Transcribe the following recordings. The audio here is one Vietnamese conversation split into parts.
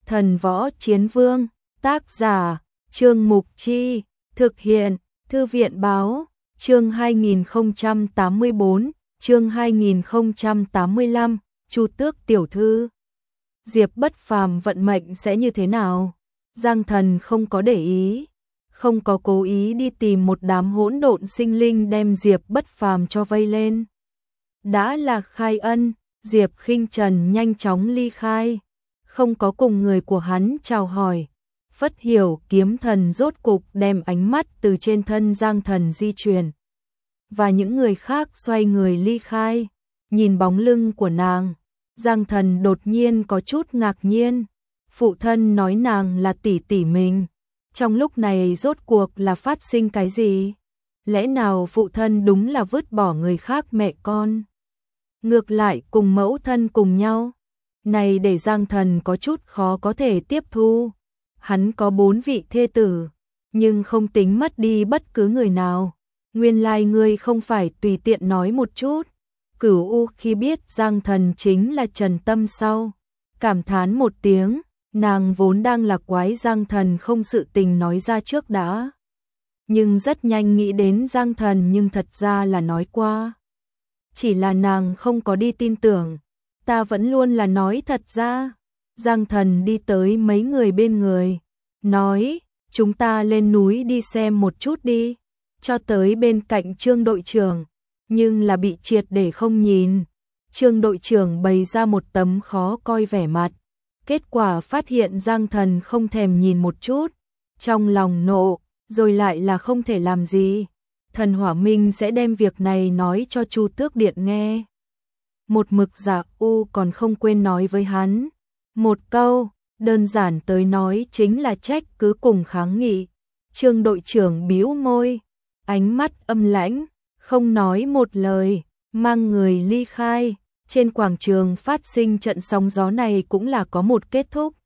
Thần Võ Chiến Vương, tác giả, Trương Mục Chi, thực hiện, Thư viện báo, chương 2084, chương 2085, Chu Tước tiểu thư. Diệp Bất Phàm vận mệnh sẽ như thế nào? Giang Thần không có để ý, không có cố ý đi tìm một đám hỗn độn sinh linh đem Diệp Bất Phàm cho vây lên. Đã là khai ân, Diệp Khinh Trần nhanh chóng ly khai, không có cùng người của hắn chào hỏi. Phất Hiểu kiếm thần rốt cục đem ánh mắt từ trên thân Giang Thần di chuyển, và những người khác xoay người ly khai. Nhìn bóng lưng của nàng, Giang Thần đột nhiên có chút ngạc nhiên. Phụ thân nói nàng là tỷ tỷ mình, trong lúc này rốt cuộc là phát sinh cái gì? Lẽ nào phụ thân đúng là vứt bỏ người khác mẹ con, ngược lại cùng mẫu thân cùng nhau? Này để Giang Thần có chút khó có thể tiếp thu. Hắn có 4 vị thê tử, nhưng không tính mất đi bất cứ người nào. Nguyên lai ngươi không phải tùy tiện nói một chút. Cửu U khi biết Giang Thần chính là Trần Tâm sau, cảm thán một tiếng, nàng vốn đang là quái Giang Thần không sự tình nói ra trước đã. Nhưng rất nhanh nghĩ đến Giang Thần nhưng thật ra là nói qua. Chỉ là nàng không có đi tin tưởng, ta vẫn luôn là nói thật ra. Giang Thần đi tới mấy người bên người, nói, chúng ta lên núi đi xem một chút đi, cho tới bên cạnh Trương đội trưởng, nhưng là bị triệt để không nhìn. Trương đội trưởng bày ra một tấm khó coi vẻ mặt, kết quả phát hiện Giang Thần không thèm nhìn một chút, trong lòng nộ, rồi lại là không thể làm gì. Thần Hỏa Minh sẽ đem việc này nói cho Chu Tước Điện nghe. Một mực Dạ U còn không quên nói với hắn một câu, đơn giản tới nói chính là trách cứ cùng kháng nghị. Trương đội trưởng bĩu môi, ánh mắt âm lãnh, không nói một lời, mang người ly khai. Trên quảng trường phát sinh trận sóng gió này cũng là có một kết thúc.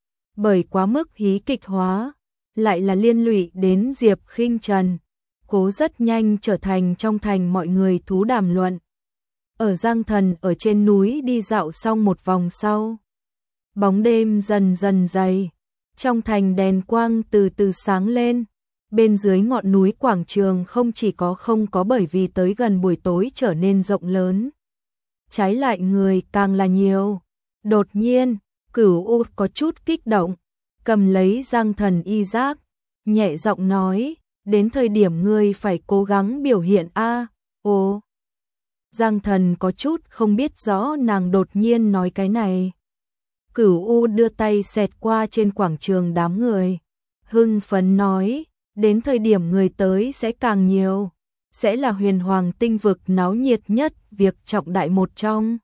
Bởi quá mức hí kịch hóa, lại là liên lụy đến Diệp Khinh Trần, cố rất nhanh trở thành trong thành mọi người thú đàm luận. Ở Giang Thần ở trên núi đi dạo xong một vòng sau, bóng đêm dần dần dày, trong thành đèn quang từ từ sáng lên. Bên dưới ngọn núi quảng trường không có bởi vì tới gần buổi tối trở nên rộng lớn, trái lại người càng là nhiều. Đột nhiên, Cửu U có chút kích động, cầm lấy Giang Thần y giác, nhẹ giọng nói, đến thời điểm ngươi phải cố gắng biểu hiện a. Ồ. Giang Thần có chút không biết rõ nàng đột nhiên nói cái này. Cửu U đưa tay xẹt qua trên quảng trường đám người, hưng phấn nói, đến thời điểm người tới sẽ càng nhiều, sẽ là Huyền Hoàng tinh vực náo nhiệt nhất việc trọng đại một trong.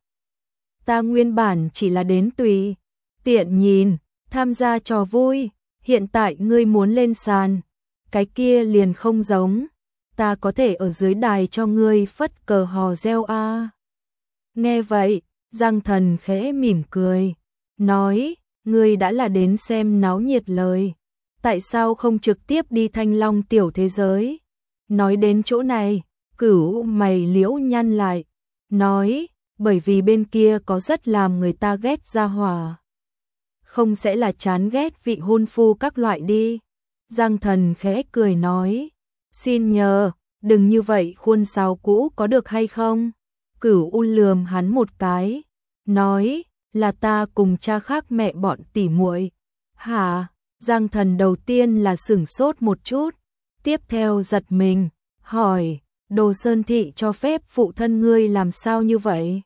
Ta nguyên bản chỉ là đến tùy tiện nhìn, tham gia trò vui, hiện tại ngươi muốn lên sàn, cái kia liền không giống, ta có thể ở dưới đài cho ngươi phất cờ hò reo a. Nghe vậy, Giang Thần khẽ mỉm cười, nói, ngươi đã là đến xem náo nhiệt lời, tại sao không trực tiếp đi Thanh Long tiểu thế giới? Nói đến chỗ này, Cửu mày liễu nhăn lại, nói, bởi vì bên kia có rất làm người ta ghét gia hỏa. Không sẽ là chán ghét vị hôn phu các loại đi. Giang Thần khẽ cười nói, xin nhờ, đừng như vậy khuôn sáo cũ có được hay không? Cửu lườm hắn một cái, nói, là ta cùng cha khác mẹ bọn tỉ muội. Hả? Giang Thần đầu tiên là sửng sốt một chút, tiếp theo giật mình, hỏi, Đồ Sơn Thị cho phép phụ thân ngươi làm sao như vậy?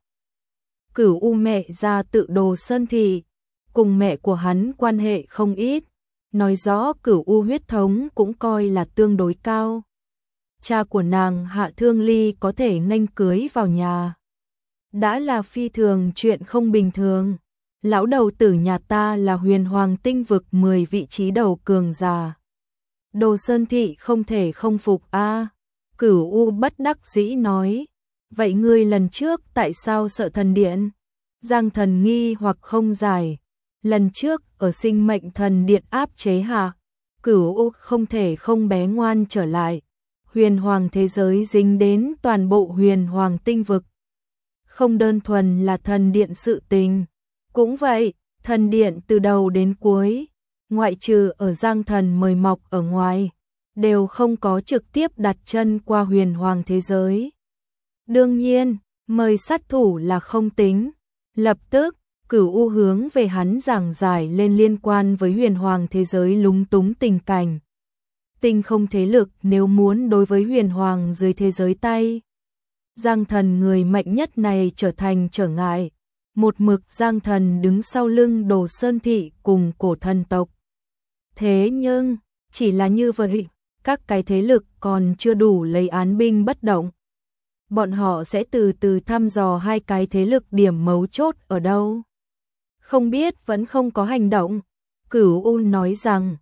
Cửu mẹ ra tự Đồ Sơn Thị, cùng mẹ của hắn quan hệ không ít, nói rõ Cửu huyết thống cũng coi là tương đối cao. Cha của nàng Hạ Thương Ly có thể nghênh cưới vào nhà, đã là phi thường chuyện không bình thường. Lão đầu tử nhà ta là Huyền Hoàng tinh vực 10 vị trí đầu cường giả. Đồ Sơn Thị không thể không phục a. Cửu bất đắc dĩ nói, vậy ngươi lần trước tại sao sợ thần điện? Giang Thần nghi hoặc không giải, lần trước ở sinh mệnh thần điện áp chế hạ, Cửu không thể không bé ngoan trở lại. Huyền Hoàng thế giới dính đến toàn bộ Huyền Hoàng tinh vực, không đơn thuần là thần điện sự tình. Cũng vậy, Thần điện từ đầu đến cuối, ngoại trừ ở Giang Thần mời mọc ở ngoài, đều không có trực tiếp đặt chân qua huyền hoàng thế giới. Đương nhiên, mời sát thủ là không tính. Lập tức, Cửu U hướng về hắn giảng giải lên liên quan với huyền hoàng thế giới lúng túng tình cảnh. Tinh không thế lực nếu muốn đối với huyền hoàng dưới thế giới tay. Giang Thần người mạnh nhất này trở thành trở ngại. Một mực Giang Thần đứng sau lưng Đồ Sơn Thị cùng cổ thần tộc. Thế nhưng, chỉ là như vậy, các cái thế lực còn chưa đủ lấy án binh bất động. Bọn họ sẽ từ từ thăm dò hai cái thế lực điểm mấu chốt ở đâu. Không biết vẫn không có hành động. Cửu U nói rằng,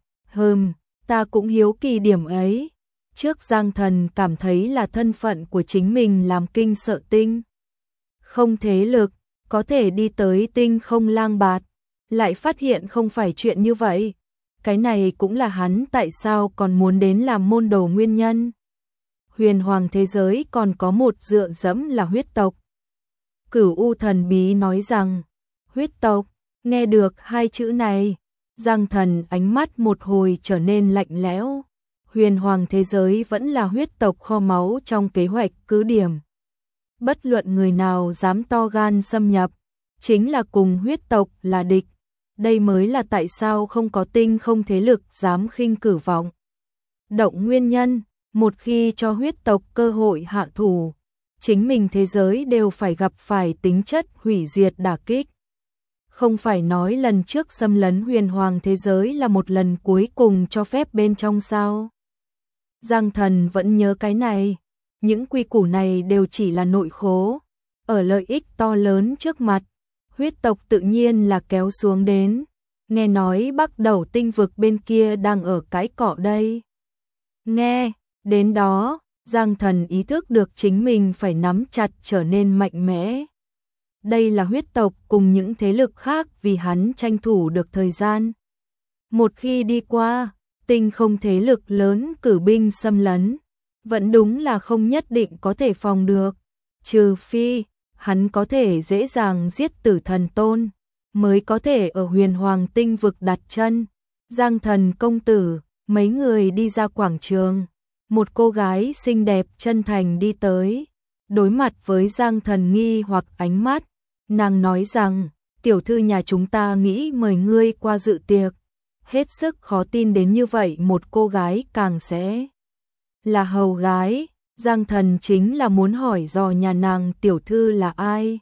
ta cũng hiếu kỳ điểm ấy. Trước Giang Thần cảm thấy là thân phận của chính mình làm kinh sợ tinh. Không thế lực, có thể đi tới tinh không lang bạt, lại phát hiện không phải chuyện như vậy. Cái này cũng là hắn tại sao còn muốn đến làm môn đồ nguyên nhân. Huyền hoàng thế giới còn có một dựa dẫm là huyết tộc. Cửu U thần bí nói rằng, huyết tộc, nghe được hai chữ này, Giang Thần ánh mắt một hồi trở nên lạnh lẽo. Huyền hoàng thế giới vẫn là huyết tộc kho máu trong kế hoạch cứ điểm. Bất luận người nào dám to gan xâm nhập, chính là cùng huyết tộc là địch. Đây mới là tại sao không có tinh không thế lực dám khinh cử vọng. Động nguyên nhân, một khi cho huyết tộc cơ hội hạ thủ, chính mình thế giới đều phải gặp phải tính chất hủy diệt đả kích. Không phải nói lần trước xâm lấn huyền hoàng thế giới là một lần cuối cùng cho phép bên trong sao? Giang Thần vẫn nhớ cái này, những quy củ này đều chỉ là nội khố, ở lợi ích to lớn trước mặt, huyết tộc tự nhiên là kéo xuống đến, nghe nói Bắc Đầu tinh vực bên kia đang ở cái cọ đây. Nghe, đến đó, Giang Thần ý thức được chính mình phải nắm chặt trở nên mạnh mẽ. Đây là huyết tộc cùng những thế lực khác vì hắn tranh thủ được thời gian. Một khi đi qua, tinh không thế lực lớn cử binh xâm lấn, vẫn đúng là không nhất định có thể phòng được. Trừ phi, hắn có thể dễ dàng giết Tử Thần Tôn, mới có thể ở huyền hoàng tinh vực đặt chân. Giang Thần công tử, mấy người đi ra quảng trường. Một cô gái xinh đẹp chân thành đi tới, đối mặt với Giang Thần nghi hoặc ánh mắt. Nàng nói rằng, tiểu thư nhà chúng ta nghĩ mời ngươi qua dự tiệc. Hết sức khó tin đến như vậy một cô gái càng sẽ là hầu gái. Giang Thần chính là muốn hỏi dò nhà nàng tiểu thư là ai.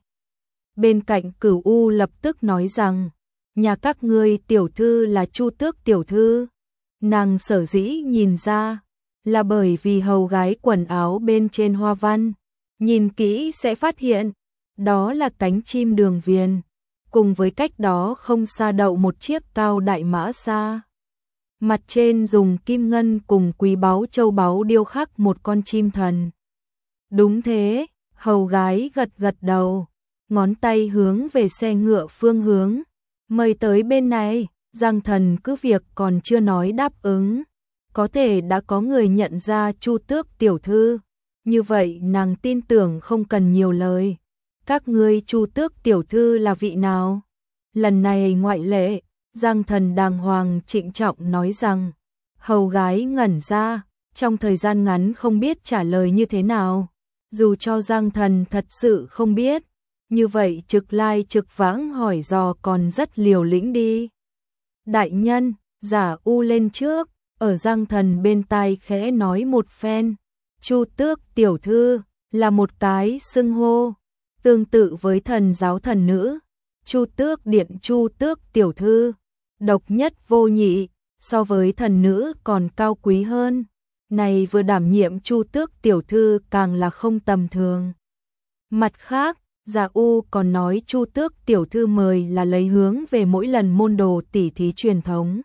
Bên cạnh Cửu U lập tức nói rằng, nhà các ngươi tiểu thư là Chu Tước tiểu thư. Nàng sở dĩ nhìn ra, là bởi vì hầu gái quần áo bên trên hoa văn. Nhìn kỹ sẽ phát hiện, đó là cánh chim đường viền. Cùng với cách đó không xa đậu một chiếc cao đại mã xa. Mặt trên dùng kim ngân cùng quý báu châu báu điêu khắc một con chim thần. Đúng thế, hầu gái gật gật đầu, ngón tay hướng về xe ngựa phương hướng. Mời tới bên này, Giang Thần cứ việc còn chưa nói đáp ứng. Có thể đã có người nhận ra Chu Tước tiểu thư. Như vậy nàng tin tưởng không cần nhiều lời. Các ngươi Chu Tước tiểu thư là vị nào? Lần này ngoại lệ, Giang Thần đàng hoàng trịnh trọng nói rằng, hầu gái ngẩn ra, trong thời gian ngắn không biết trả lời như thế nào. Dù cho Giang Thần thật sự không biết, như vậy trực lai trực vãng hỏi dò còn rất liều lĩnh đi. Đại nhân, Giả U lên trước, ở Giang Thần bên tai khẽ nói một phen. Chu Tước tiểu thư là một cái xưng hô, tương tự với thần giáo thần nữ. Chu Tước điện Chu Tước tiểu thư, độc nhất vô nhị, so với thần nữ còn cao quý hơn. Này vừa đảm nhiệm Chu Tước tiểu thư càng là không tầm thường. Mặt khác, Giả U còn nói Chu Tước tiểu thư mời là lấy hướng về mỗi lần môn đồ tỉ thí truyền thống,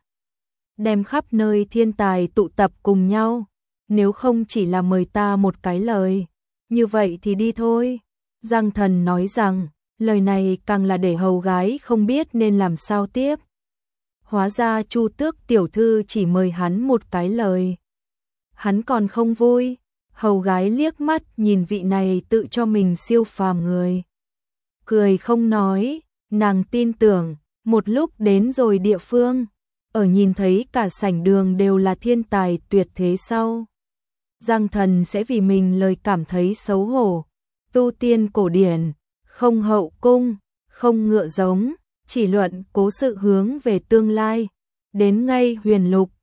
đem khắp nơi thiên tài tụ tập cùng nhau. Nếu không chỉ là mời ta một cái lời, như vậy thì đi thôi. Giang Thần nói rằng, lời này càng là để hầu gái không biết nên làm sao tiếp. Hóa ra Chu Tước tiểu thư chỉ mời hắn một cái lời. Hắn còn không vui. Hầu gái liếc mắt nhìn vị này tự cho mình siêu phàm người. Cười không nói, nàng tin tưởng, Một lúc đến rồi địa phương, ở nhìn thấy cả sảnh đường đều là thiên tài tuyệt thế sau. Giang Thần sẽ vì mình lời cảm thấy xấu hổ. Tu tiên cổ điển, không hậu cung, không ngựa giống, chỉ luận cố sự hướng về tương lai. Đến ngay huyền lục,